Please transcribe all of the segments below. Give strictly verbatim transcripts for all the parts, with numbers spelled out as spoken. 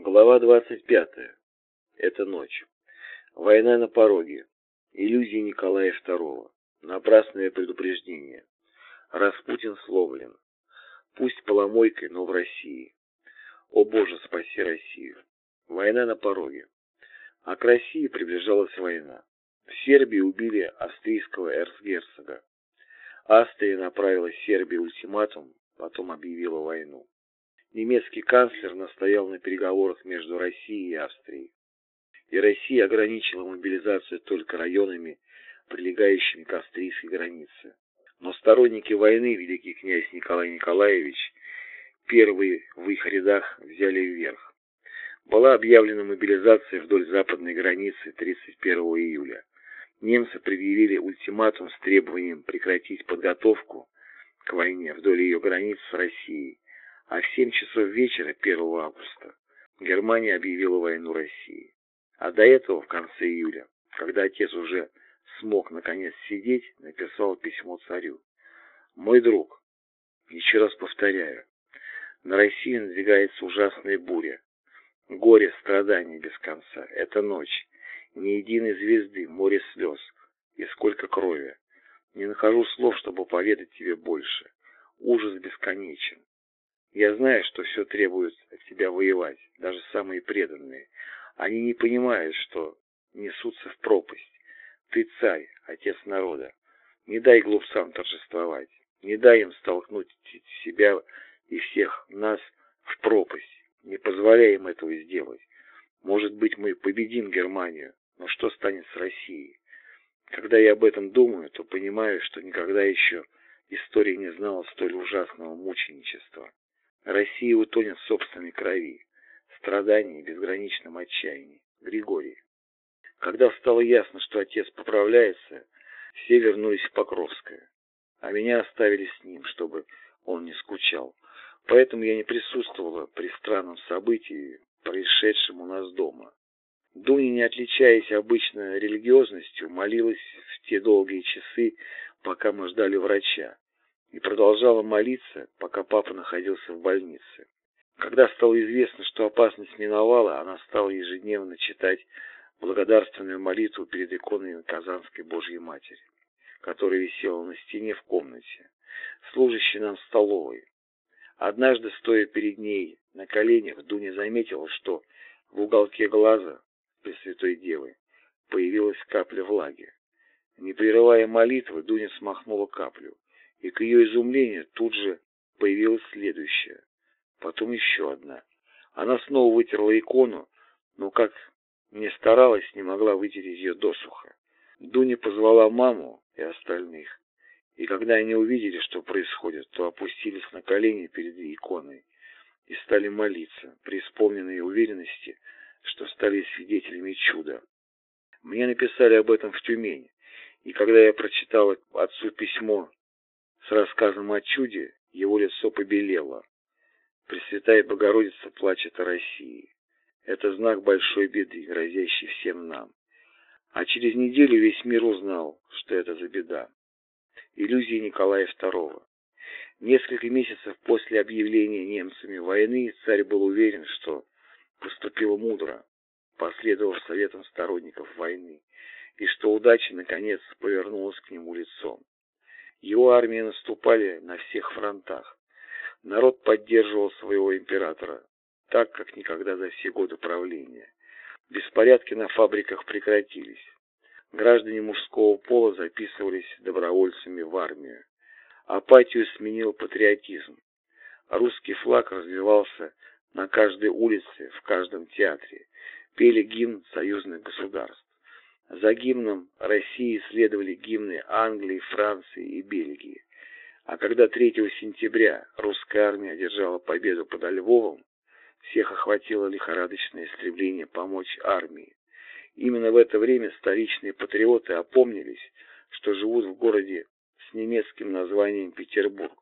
Глава двадцать пятая. Это ночь. Война на пороге. Иллюзии Николая второго. Напрасное предупреждение. Распутин сломлен. Пусть поломойкой, но в России. О Боже, спаси Россию. Война на пороге. А к России приближалась война. В Сербии убили австрийского эрцгерцога. Австрия направила Сербии ультиматум, потом объявила войну. Немецкий канцлер настоял на переговорах между Россией и Австрией. И Россия ограничила мобилизацию только районами, прилегающими к австрийской границе. Но сторонники войны, великий князь Николай Николаевич, первые в их рядах взяли вверх. Была объявлена мобилизация вдоль западной границы тридцать первого июля. Немцы предъявили ультиматум с требованием прекратить подготовку к войне вдоль ее границ с Россией. А в семь часов вечера первого августа Германия объявила войну России. А до этого, в конце июля, когда отец уже смог наконец сидеть, написал письмо царю. «Мой друг, еще раз повторяю, на Россию надвигается ужасная буря. Горе, страдания без конца. Это ночь. Ни единой звезды, море слез. И сколько крови. Не нахожу слов, чтобы поведать тебе больше. Ужас бесконечен. Я знаю, что все требует от тебя воевать, даже самые преданные. Они не понимают, что несутся в пропасть. Ты царь, отец народа. Не дай глупцам торжествовать. Не дай им столкнуть себя и всех нас в пропасть. Не позволяй им этого сделать. Может быть, мы победим Германию, но что станет с Россией? Когда я об этом думаю, то понимаю, что никогда еще история не знала столь ужасного мученичества. Россия утонет в собственной крови, страдании и безграничном отчаянии. Григорий. Когда стало ясно, что отец поправляется, все вернулись в Покровское, а меня оставили с ним, чтобы он не скучал. Поэтому я не присутствовала при странном событии, происшедшем у нас дома. Дуня, не отличаясь обычно религиозностью, молилась в те долгие часы, пока мы ждали врача, и продолжала молиться, пока папа находился в больнице. Когда стало известно, что опасность миновала, она стала ежедневно читать благодарственную молитву перед иконой Казанской Божьей Матери, которая висела на стене в комнате, служащей нам столовой. Однажды, стоя перед ней на коленях, Дуня заметила, что в уголке глаза Пресвятой Девы появилась капля влаги. Не прерывая молитвы, Дуня смахнула каплю, и к ее изумлению тут же появилась следующая, потом еще одна. Она снова вытерла икону, но, как ни старалась, не могла вытереть ее досуха. Дуня позвала маму и остальных, и когда они увидели, что происходит, то опустились на колени перед иконой и стали молиться, преисполненные уверенности, что стали свидетелями чуда. Мне написали об этом в Тюмени, и когда я прочитал отцу письмо с рассказом о чуде, его лицо побелело. Пресвятая Богородица плачет о России. Это знак большой беды, грозящей всем нам. А через неделю весь мир узнал, что это за беда. Иллюзии Николая второго. Несколько месяцев после объявления немцами войны царь был уверен, что поступил мудро, последовав советам сторонников войны, и что удача наконец повернулась к нему лицом. Его армии наступали на всех фронтах. Народ поддерживал своего императора, так как никогда за все годы правления. Беспорядки на фабриках прекратились. Граждане мужского пола записывались добровольцами в армию. Апатию сменил патриотизм. Русский флаг развивался на каждой улице, в каждом театре. Пели гимн союзных государств. За гимном России следовали гимны Англии, Франции и Бельгии. А когда третьего сентября русская армия одержала победу под Львовом, всех охватило лихорадочное стремление помочь армии. Именно в это время столичные патриоты опомнились, что живут в городе с немецким названием Петербург.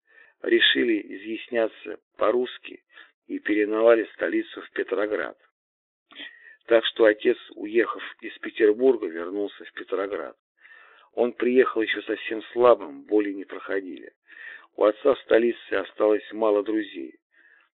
Решили изъясняться по-русски и переименовали столицу в Петроград. Так что отец, уехав из Петербурга, вернулся в Петроград. Он приехал еще совсем слабым, боли не проходили. У отца в столице осталось мало друзей.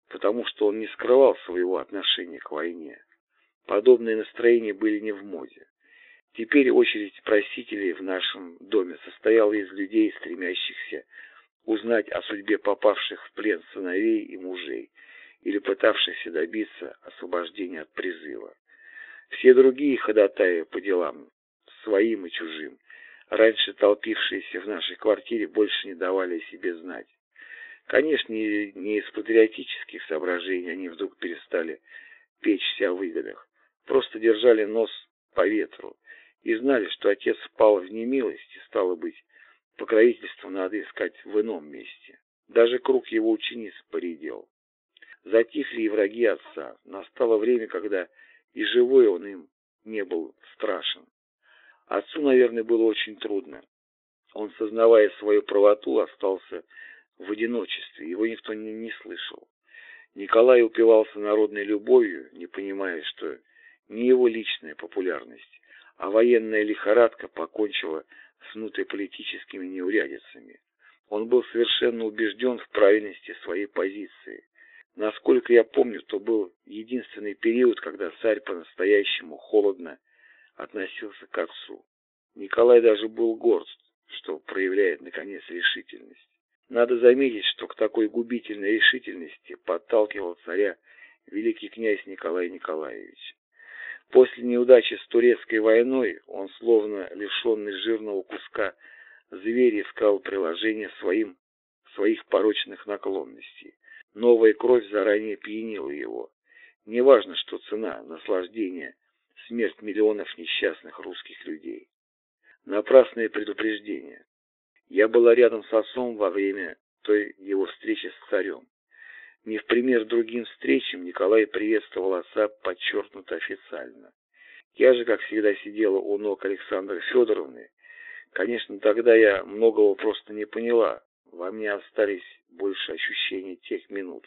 потому что он не скрывал своего отношения к войне. Подобные настроения были не в моде. Теперь очередь просителей в нашем доме состояла из людей, стремящихся узнать о судьбе попавших в плен сыновей и мужей, или пытавшихся добиться освобождения от призыва. Все другие ходатаи по делам, своим и чужим, раньше толпившиеся в нашей квартире, больше не давали о себе знать. Конечно, не из патриотических соображений они вдруг перестали печься о выгодах, просто держали нос по ветру и знали, что отец впал в немилость, и, стало быть, покровительство надо искать в ином месте. Даже круг его учениц поредел. Затихли и враги отца. Настало время, когда и живой он им не был страшен. Отцу, наверное, было очень трудно. Он, сознавая свою правоту, остался в одиночестве, его никто не, не слышал. Николай упивался народной любовью, не понимая, что не его личная популярность, а военная лихорадка покончила с внутриполитическими неурядицами. Он был совершенно убежден в правильности своей позиции. Насколько я помню, то был единственный период, когда царь по-настоящему холодно относился к отцу. Николай даже был горд, что проявляет, наконец, решительность. Надо заметить, что к такой губительной решительности подталкивал царя великий князь Николай Николаевич. После неудачи с турецкой войной он, словно лишенный жирного куска зверь, искал приложение своим, своих порочных наклонностей. Новая кровь заранее пьянила его. Неважно, что цена, наслаждение, смерть миллионов несчастных русских людей. Напрасное предупреждение. Я была рядом с отцом во время той его встречи с царем. Не в пример другим встречам Николай приветствовал отца подчеркнуто официально. Я же, как всегда, сидела у ног Александры Федоровны. Конечно, тогда я многого просто не поняла. Во мне остались больше ощущения тех минут.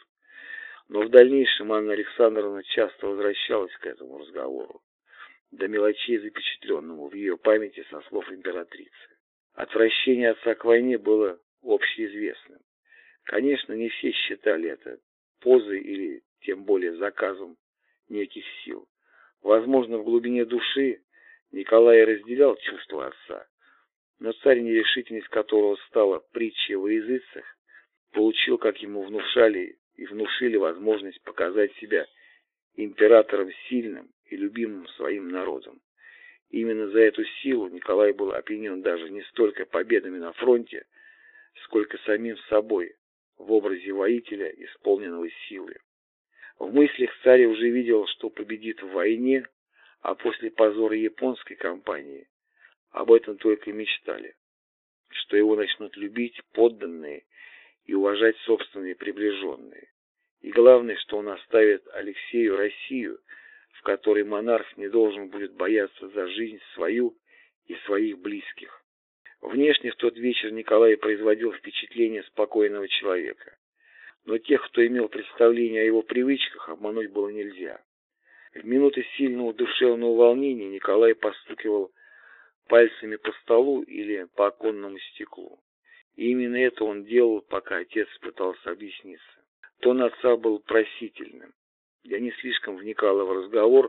Но в дальнейшем Анна Александровна часто возвращалась к этому разговору, до мелочей запечатленному в ее памяти со слов императрицы. Отвращение отца к войне было общеизвестным. Конечно, не все считали это позой или тем более заказом неких сил. Возможно, в глубине души Николай разделял чувства отца, но царь, нерешительность которого стала притчей во языцах, получил, как ему внушали и внушили, возможность показать себя императором сильным и любимым своим народом. Именно за эту силу Николай был опьянен даже не столько победами на фронте, сколько самим собой, в образе воителя, исполненного силы. В мыслях царь уже видел, что победит в войне, а после позора японской кампании об этом только и мечтали, что его начнут любить подданные и уважать собственные приближенные. И главное, что он оставит Алексею Россию, в которой монарх не должен будет бояться за жизнь свою и своих близких. Внешне в тот вечер Николай производил впечатление спокойного человека. Но тех, кто имел представление о его привычках, обмануть было нельзя. В минуты сильного душевного волнения Николай постукивал пальцами по столу или по оконному стеклу. И именно это он делал, пока отец пытался объясниться. Тон отца был просительным. Я не слишком вникала в разговор,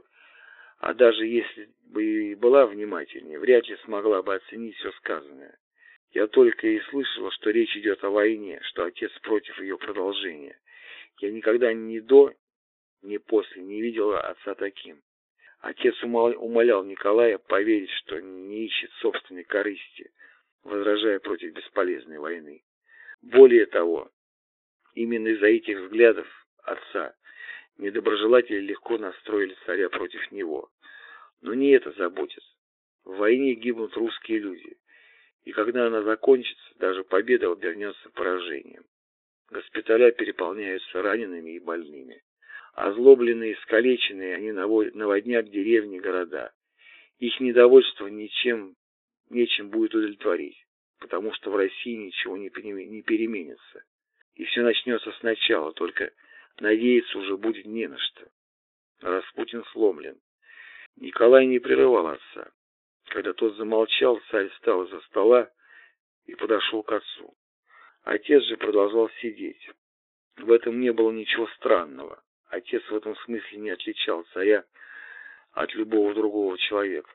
а даже если бы и была внимательнее, вряд ли смогла бы оценить все сказанное. Я только и слышала, что речь идет о войне, что отец против ее продолжения. Я никогда ни до, ни после не видела отца таким. Отец умолял Николая поверить, что не ищет собственной корысти, возражая против бесполезной войны. Более того, именно из-за этих взглядов отца недоброжелатели легко настроили царя против него. Но не это заботит. В войне гибнут русские люди. И когда она закончится, даже победа обернется поражением. Госпиталя переполняются ранеными и больными. Озлобленные и искалеченные, они наводнят деревни, города. Их недовольство ничем, нечем будет удовлетворить, потому что в России ничего не переменится. И все начнется сначала, только надеяться уже будет не на что. Распутин сломлен. Николай не прерывал отца. Когда тот замолчал, царь встал из-за стола и подошел к отцу. Отец же продолжал сидеть. В этом не было ничего странного. Отец в этом смысле не отличал царя от любого другого человека.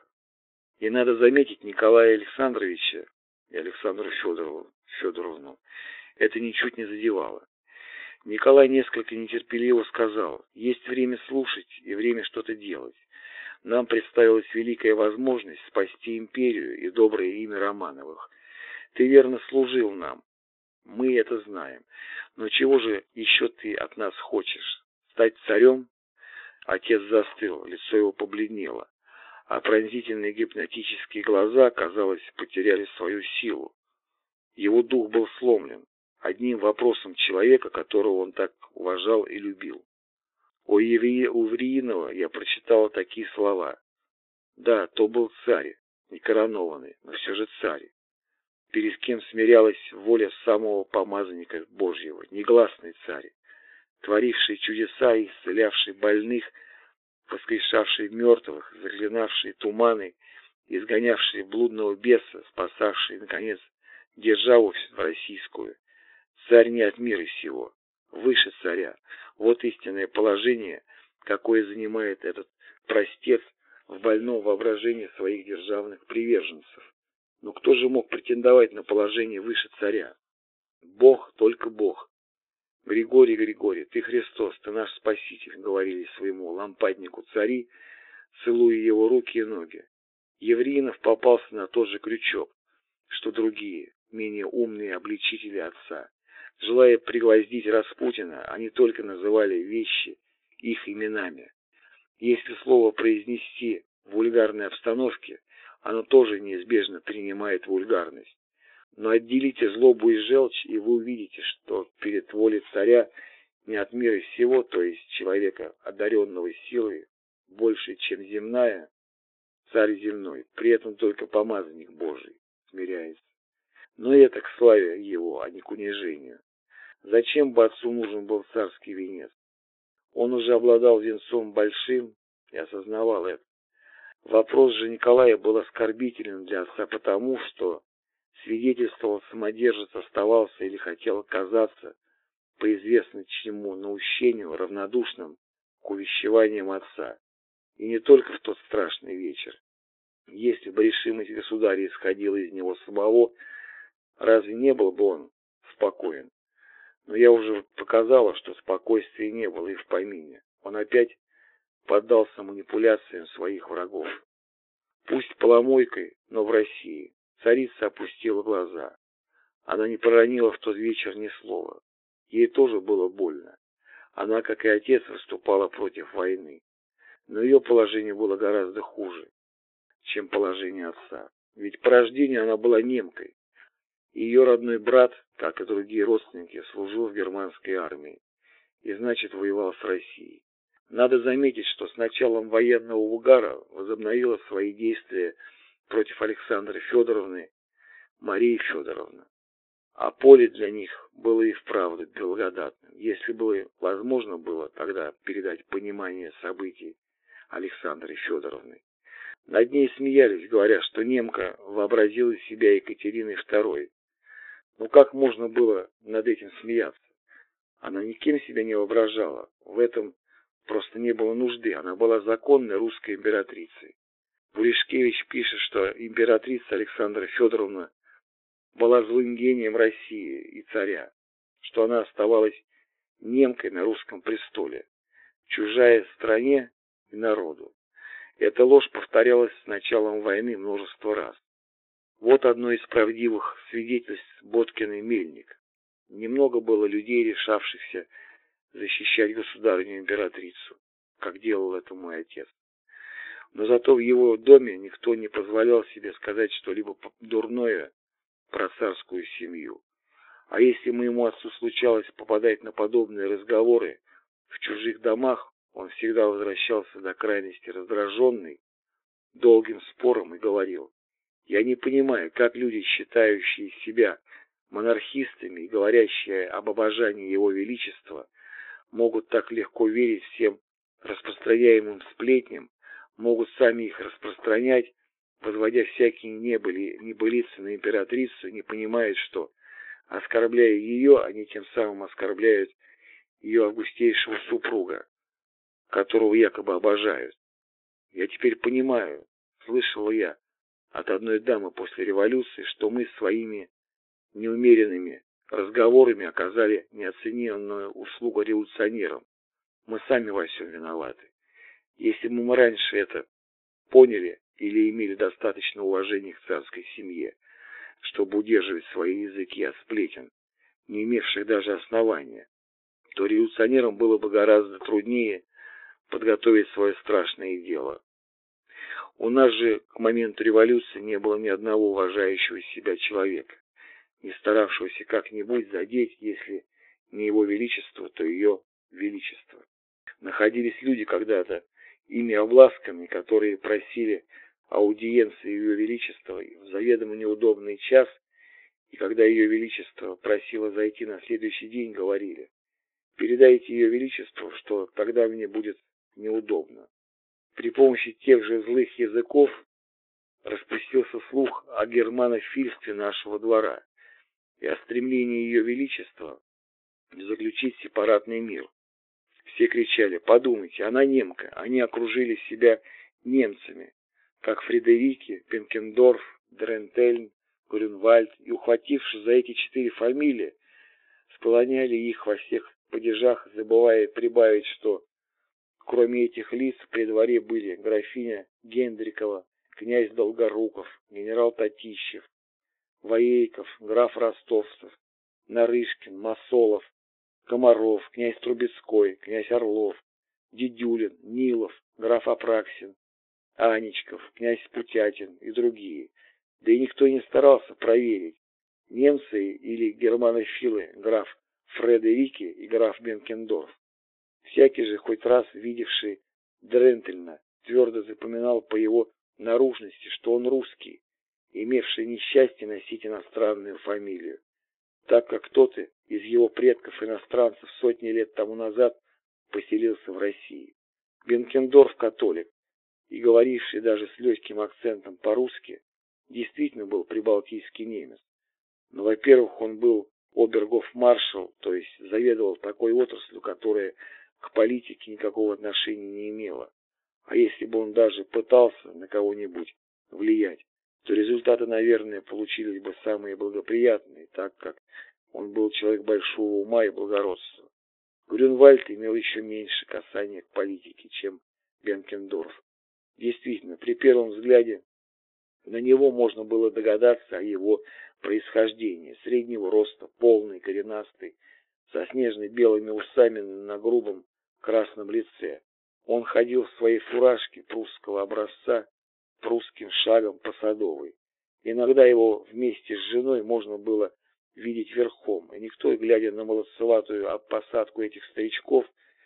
И надо заметить, Николая Александровича и Александру Федорову, Федоровну это ничуть не задевало. Николай несколько нетерпеливо сказал: «Есть время слушать и время что-то делать. Нам представилась великая возможность спасти империю и доброе имя Романовых. Ты верно служил нам, мы это знаем. Но чего же еще ты от нас хочешь? Стать царем?» Отец застыл, лицо его побледнело, а пронзительные гипнотические глаза, казалось, потеряли свою силу. Его дух был сломлен одним вопросом человека, которого он так уважал и любил. У Евриинова я прочитал такие слова. Да, то был царь, не коронованный, но все же царь, перед кем смирялась воля самого помазанника Божьего, негласный царь, творивший чудеса и исцелявший больных, воскрешавший мертвых, заклинавший туманы, изгонявший блудного беса, спасавший, наконец, державу российскую. Царь не от мира сего, выше царя. Вот истинное положение, какое занимает этот простец в больном воображении своих державных приверженцев. Но кто же мог претендовать на положение выше царя? Бог, только Бог. «Григорий, Григорий, ты Христос, ты наш Спаситель», — говорили своему лампаднику цари, целуя его руки и ноги. Евриинов попался на тот же крючок, что другие, менее умные обличители отца. Желая пригвоздить Распутина, они только называли вещи их именами. Если слово произнести в вульгарной обстановке, оно тоже неизбежно принимает вульгарность. Но отделите злобу и желчь, и вы увидите, что перед волей царя не от мира сего, то есть человека, одаренного силой, больше, чем земная, царь земной, при этом только помазанник Божий смиряется. Но это к славе его, а не к унижению. Зачем бы отцу нужен был царский венец? Он уже обладал венцом большим и осознавал это. Вопрос же Николая был оскорбительным для отца потому, что свидетельствовал самодержец, оставался или хотел казаться по известно чему наущению равнодушным к увещеваниям отца. И не только в тот страшный вечер. Если бы решимость государя исходила из него самого, разве не был бы он спокоен? Но я уже показала, что спокойствия не было и в помине. Он опять поддался манипуляциям своих врагов. Пусть поломойкой, но в России. Царица опустила глаза. Она не проронила в тот вечер ни слова. Ей тоже было больно. Она, как и отец, выступала против войны. Но ее положение было гораздо хуже, чем положение отца. Ведь по рождению она была немкой. Ее родной брат, как и другие родственники, служил в германской армии и, значит, воевал с Россией. Надо заметить, что с началом военного угара возобновила свои действия против Александры Федоровны Мария Федоровна. А поле для них было и вправду благодатным, если бы возможно было тогда передать понимание событий Александры Федоровны. Над ней смеялись, говоря, что немка вообразила себя Екатериной второй. Ну как можно было над этим смеяться? Она никем себя не воображала, в этом просто не было нужды, она была законной русской императрицей. Пуришкевич пишет, что императрица Александра Федоровна была злым гением России и царя, что она оставалась немкой на русском престоле, чужая стране и народу. Эта ложь повторялась с началом войны множество раз. Вот одно из правдивых свидетельств Боткина и Мельник. Немного было людей, решавшихся защищать государыню-императрицу, как делал это мой отец. Но зато в его доме никто не позволял себе сказать что-либо дурное про царскую семью. А если моему отцу случалось попадать на подобные разговоры в чужих домах, он всегда возвращался до крайности раздраженный долгим спором и говорил: «Я не понимаю, как люди, считающие себя монархистами и говорящие об обожании его величества, могут так легко верить всем распространяемым сплетням, могут сами их распространять, возводя всякие небыли, небылицы на императрицу, не понимают, что, оскорбляя ее, они тем самым оскорбляют ее августейшего супруга, которого якобы обожают. Я теперь понимаю, слышала я от одной дамы после революции, что мы своими неумеренными разговорами оказали неоценимую услугу революционерам. Мы сами во всем виноваты. Если бы мы раньше это поняли или имели достаточно уважения к царской семье, чтобы удерживать свои языки от сплетен, не имевших даже основания, то революционерам было бы гораздо труднее подготовить свое страшное дело. У нас же к моменту революции не было ни одного уважающего себя человека, не старавшегося как-нибудь задеть, если не его величество, то ее величество. Находились люди когда-то ими обласканные, которые просили аудиенции ее величества в заведомо неудобный час, и когда ее величество просило зайти на следующий день, говорили: передайте ее величеству, что тогда мне будет неудобно. При помощи тех же злых языков распустился слух о германофильстве нашего двора и о стремлении ее величества заключить сепаратный мир. Все кричали: подумайте, она немка, они окружили себя немцами, как Фредерики, Бенкендорф, Дрентельн, Грюнвальд, и, ухватившись за эти четыре фамилии, сполоняли их во всех падежах, забывая прибавить, что кроме этих лиц при дворе были графиня Гендрикова, князь Долгоруков, генерал Татищев, Воейков, граф Ростовцев, Нарышкин, Масолов, Комаров, князь Трубецкой, князь Орлов, Дедюлин, Нилов, граф Апраксин, Аничков, князь Путятин и другие. Да и никто не старался проверить, немцы или германофилы граф Фредерики и граф Бенкендорф. Всякий же, хоть раз видевший Дрентельна, твердо запоминал по его наружности, что он русский, имевший несчастье носить иностранную фамилию, так как кто-то из его предков-иностранцев сотни лет тому назад поселился в России. Бенкендорф католик и говоривший даже с легким акцентом по-русски, действительно был прибалтийский немец. Но, во-первых, он был обергофмаршал, то есть заведовал такой отраслью, которая к политике никакого отношения не имела. А если бы он даже пытался на кого-нибудь влиять, то результаты, наверное, получились бы самые благоприятные, так как он был человек большого ума и благородства. Грюнвальд имел еще меньше касания к политике, чем Бенкендорф. Действительно, при первом взгляде на него можно было догадаться о его происхождении: среднего роста, полный, коренастый, со снежно-белыми усами на грубом красном лице. Он ходил в своей фуражке прусского образца, прусским шагом по Садовой. Иногда его вместе с женой можно было видеть верхом, и никто, глядя на молодцеватую посадку этих старичков,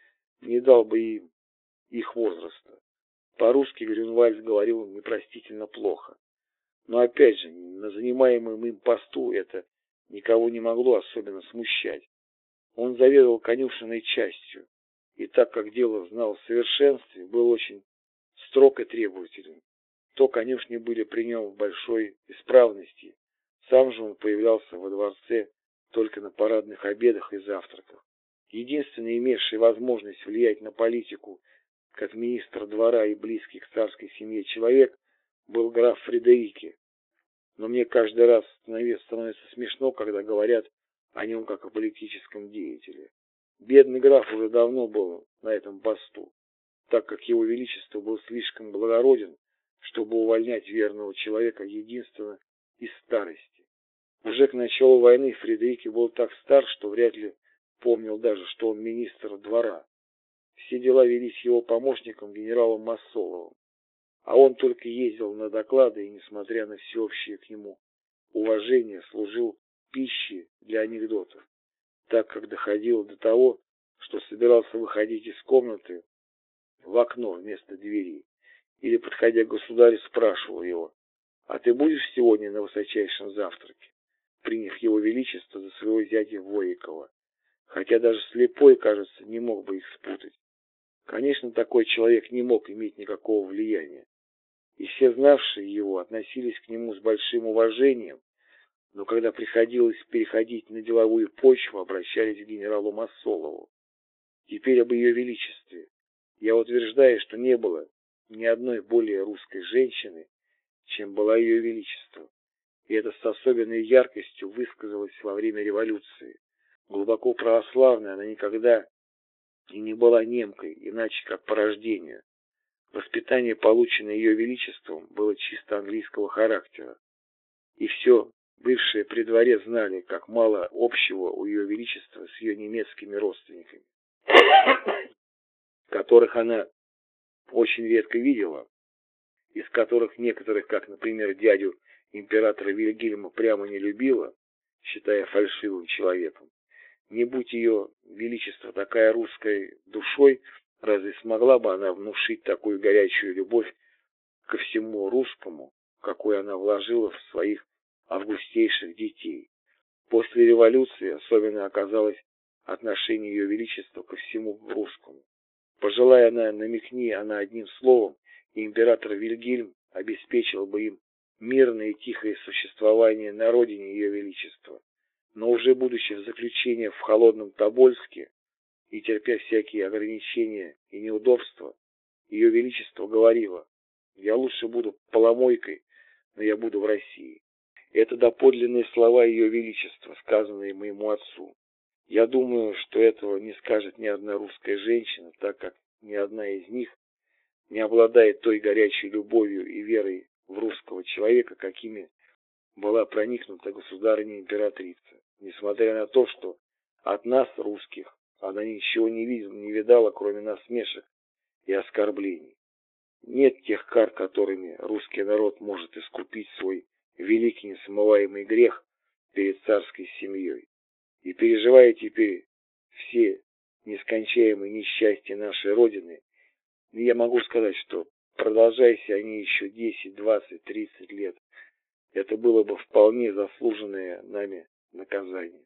не дал бы им их возраста. По-русски Грюнвальд говорил непростительно плохо. Но опять же, на занимаемом им посту это никого не могло особенно смущать. Он заведовал конюшенной частью, и так как дело знал в совершенстве, был очень строг и требователен, то конюшни были при нем в большой исправности. Сам же он появлялся во дворце только на парадных обедах и завтраках. Единственный имевший возможность влиять на политику как министр двора и близкий к царской семье человек был граф Фредерики. Но мне каждый раз становится смешно, когда говорят о нем как о политическом деятеле. Бедный граф уже давно был на этом посту, так как его величество был слишком благороден, чтобы увольнять верного человека единственно из старости. Уже к началу войны Фредерики был так стар, что вряд ли помнил даже, что он министр двора. Все дела велись его помощником генералом Масоловым, а он только ездил на доклады и, несмотря на всеобщее к нему уважение, служил пищей для анекдотов, так как доходило до того, что собирался выходить из комнаты в окно вместо двери, или, подходя к государю, спрашивал его: «А ты будешь сегодня на высочайшем завтраке?» приняв его величество за своего зятя Воейкова, хотя даже слепой, кажется, не мог бы их спутать. Конечно, такой человек не мог иметь никакого влияния, и все знавшие его относились к нему с большим уважением, но когда приходилось переходить на деловую почву, обращались к генералу Масолову. Теперь об ее величестве. Я утверждаю, что не было ни одной более русской женщины, чем была ее величество. И это с особенной яркостью высказалось во время революции. Глубоко православная, она никогда и не была немкой, иначе как по рождению. Воспитание, полученное ее величеством, было чисто английского характера. И все бывшие при дворе знали, как мало общего у ее величества с ее немецкими родственниками, которых она очень редко видела, из которых некоторых, как, например, дядю императора Вильгельма, прямо не любила, считая фальшивым человеком. Не будь ее величество такая русской душой, разве смогла бы она внушить такую горячую любовь ко всему русскому, какую она вложила в своих августейших детей? После революции особенно оказалось отношение ее величества ко всему русскому. Пожелая она, намекни она одним словом, и император Вильгельм обеспечил бы им мирное и тихое существование на родине ее величества. Но уже будучи в заключении в холодном Тобольске и терпя всякие ограничения и неудобства, ее величество говорило: «Я лучше буду поломойкой, но я буду в России». Это доподлинные слова ее величества, сказанные моему отцу. Я думаю, что этого не скажет ни одна русская женщина, так как ни одна из них не обладает той горячей любовью и верой в русского человека, какими была проникнута государыня-императрица, несмотря на то, что от нас, русских, она ничего не видела, не видала, кроме насмешек и оскорблений. Нет тех кар, которыми русский народ может искупить свой великий несмываемый грех перед царской семьей. И переживая теперь все нескончаемые несчастья нашей Родины, я могу сказать, что продолжаясь они еще десять, двадцать, тридцать лет, это было бы вполне заслуженное нами наказание.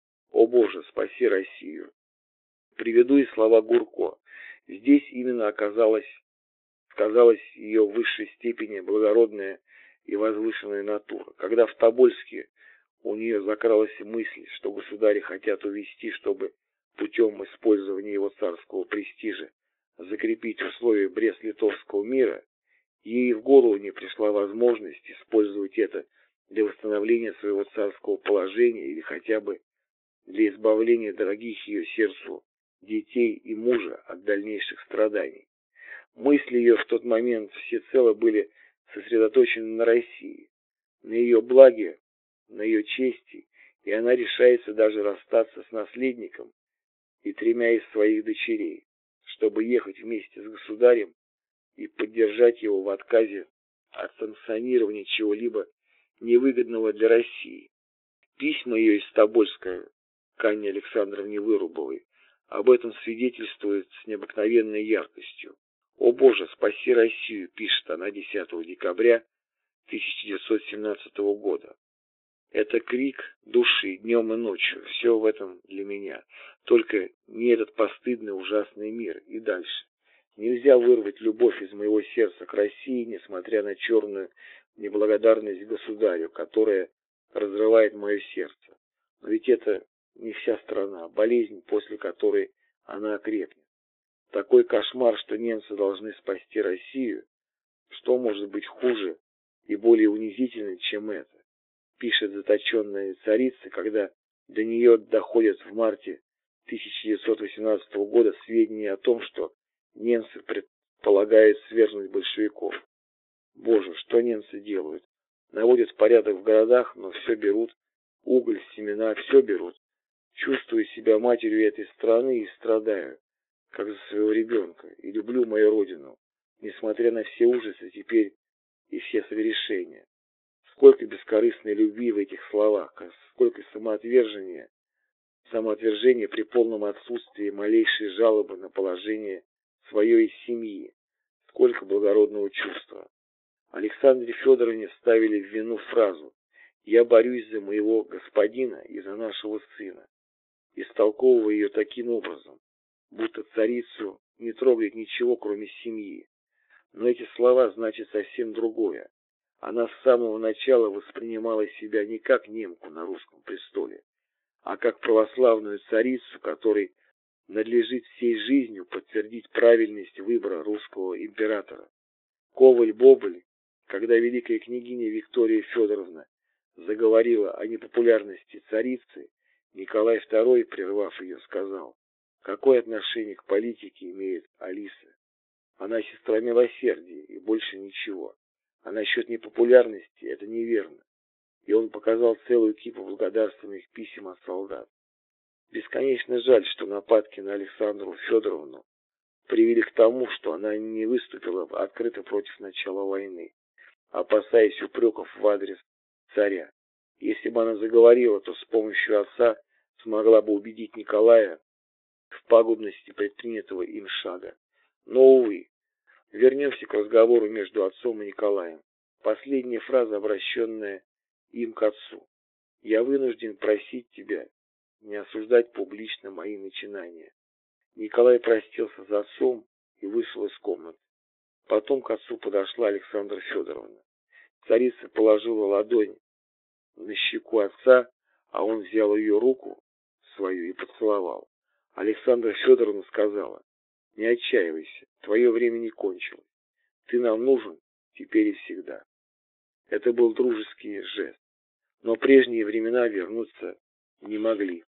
О Боже, спаси Россию! Приведу и слова Гурко. Здесь именно оказалась, сказалась ее в высшей степени благородная и возвышенная натура. Когда в Тобольске у нее закралась мысль, что государи хотят увести, чтобы путем использования его царского престижа закрепить условия Брест-Литовского мира, ей в голову не пришла возможность использовать это для восстановления своего царского положения или хотя бы для избавления дорогих ее сердцу детей и мужа от дальнейших страданий. Мысли ее в тот момент всецело были сосредоточены на России, на ее благе, на ее чести, и она решается даже расстаться с наследником и тремя из своих дочерей, чтобы ехать вместе с государем и поддержать его в отказе от санкционирования чего-либо невыгодного для России. Письма ее из Тобольска к Анне Александровне Вырубовой об этом свидетельствует с необыкновенной яркостью. «О Боже, спаси Россию», пишет она десятого декабря тысяча девятьсот семнадцатого года. Это крик души днем и ночью, все в этом для меня. Только не этот постыдный ужасный мир. И дальше. Нельзя вырвать любовь из моего сердца к России, несмотря на черную неблагодарность государю, которая разрывает мое сердце. Но ведь это не вся страна, болезнь, после которой она окрепнет. Такой кошмар, что немцы должны спасти Россию. Что может быть хуже и более унизительно, чем это? Пишет заточенная царица, когда до нее доходят в марте тысяча девятьсот восемнадцатого года сведения о том, что немцы предполагают свергнуть большевиков. Боже, что немцы делают? Наводят порядок в городах, но все берут, уголь, семена, все берут. Чувствую себя матерью этой страны и страдаю, как за своего ребенка, и люблю мою родину, несмотря на все ужасы теперь и все согрешения. Сколько бескорыстной любви в этих словах, сколько самоотвержения, самоотвержения при полном отсутствии малейшей жалобы на положение своей семьи, сколько благородного чувства. Александре Федоровне ставили в вину фразу «Я борюсь за моего господина и за нашего сына», истолковывая ее таким образом, будто царицу не трогает ничего, кроме семьи. Но эти слова значат совсем другое. Она с самого начала воспринимала себя не как немку на русском престоле, а как православную царицу, которой надлежит всей жизнью подтвердить правильность выбора русского императора. Коваль-Бобыль, когда великая княгиня Виктория Федоровна заговорила о непопулярности царицы, Николай второй, прервав ее, сказал: «Какое отношение к политике имеет Алиса? Она сестра милосердия и больше ничего. А насчет непопулярности это неверно». И он показал целую кипу благодарственных писем от солдат. Бесконечно жаль, что нападки на Александру Федоровну привели к тому, что она не выступила открыто против начала войны, опасаясь упреков в адрес царя. Если бы она заговорила, то с помощью отца смогла бы убедить Николая в пагубности предпринятого им шага. Но, увы, вернемся к разговору между отцом и Николаем. Последняя фраза, обращенная им к отцу: «Я вынужден просить тебя не осуждать публично мои начинания». Николай простился с отцом и вышел из комнаты. Потом к отцу подошла Александра Федоровна. Царица положила ладонь на щеку отца, а он взял ее руку свою и поцеловал. Александра Федоровна сказала: «Не отчаивайся, твое время не кончилось. Ты нам нужен теперь и всегда». Это был дружеский жест, но прежние времена вернуться не могли.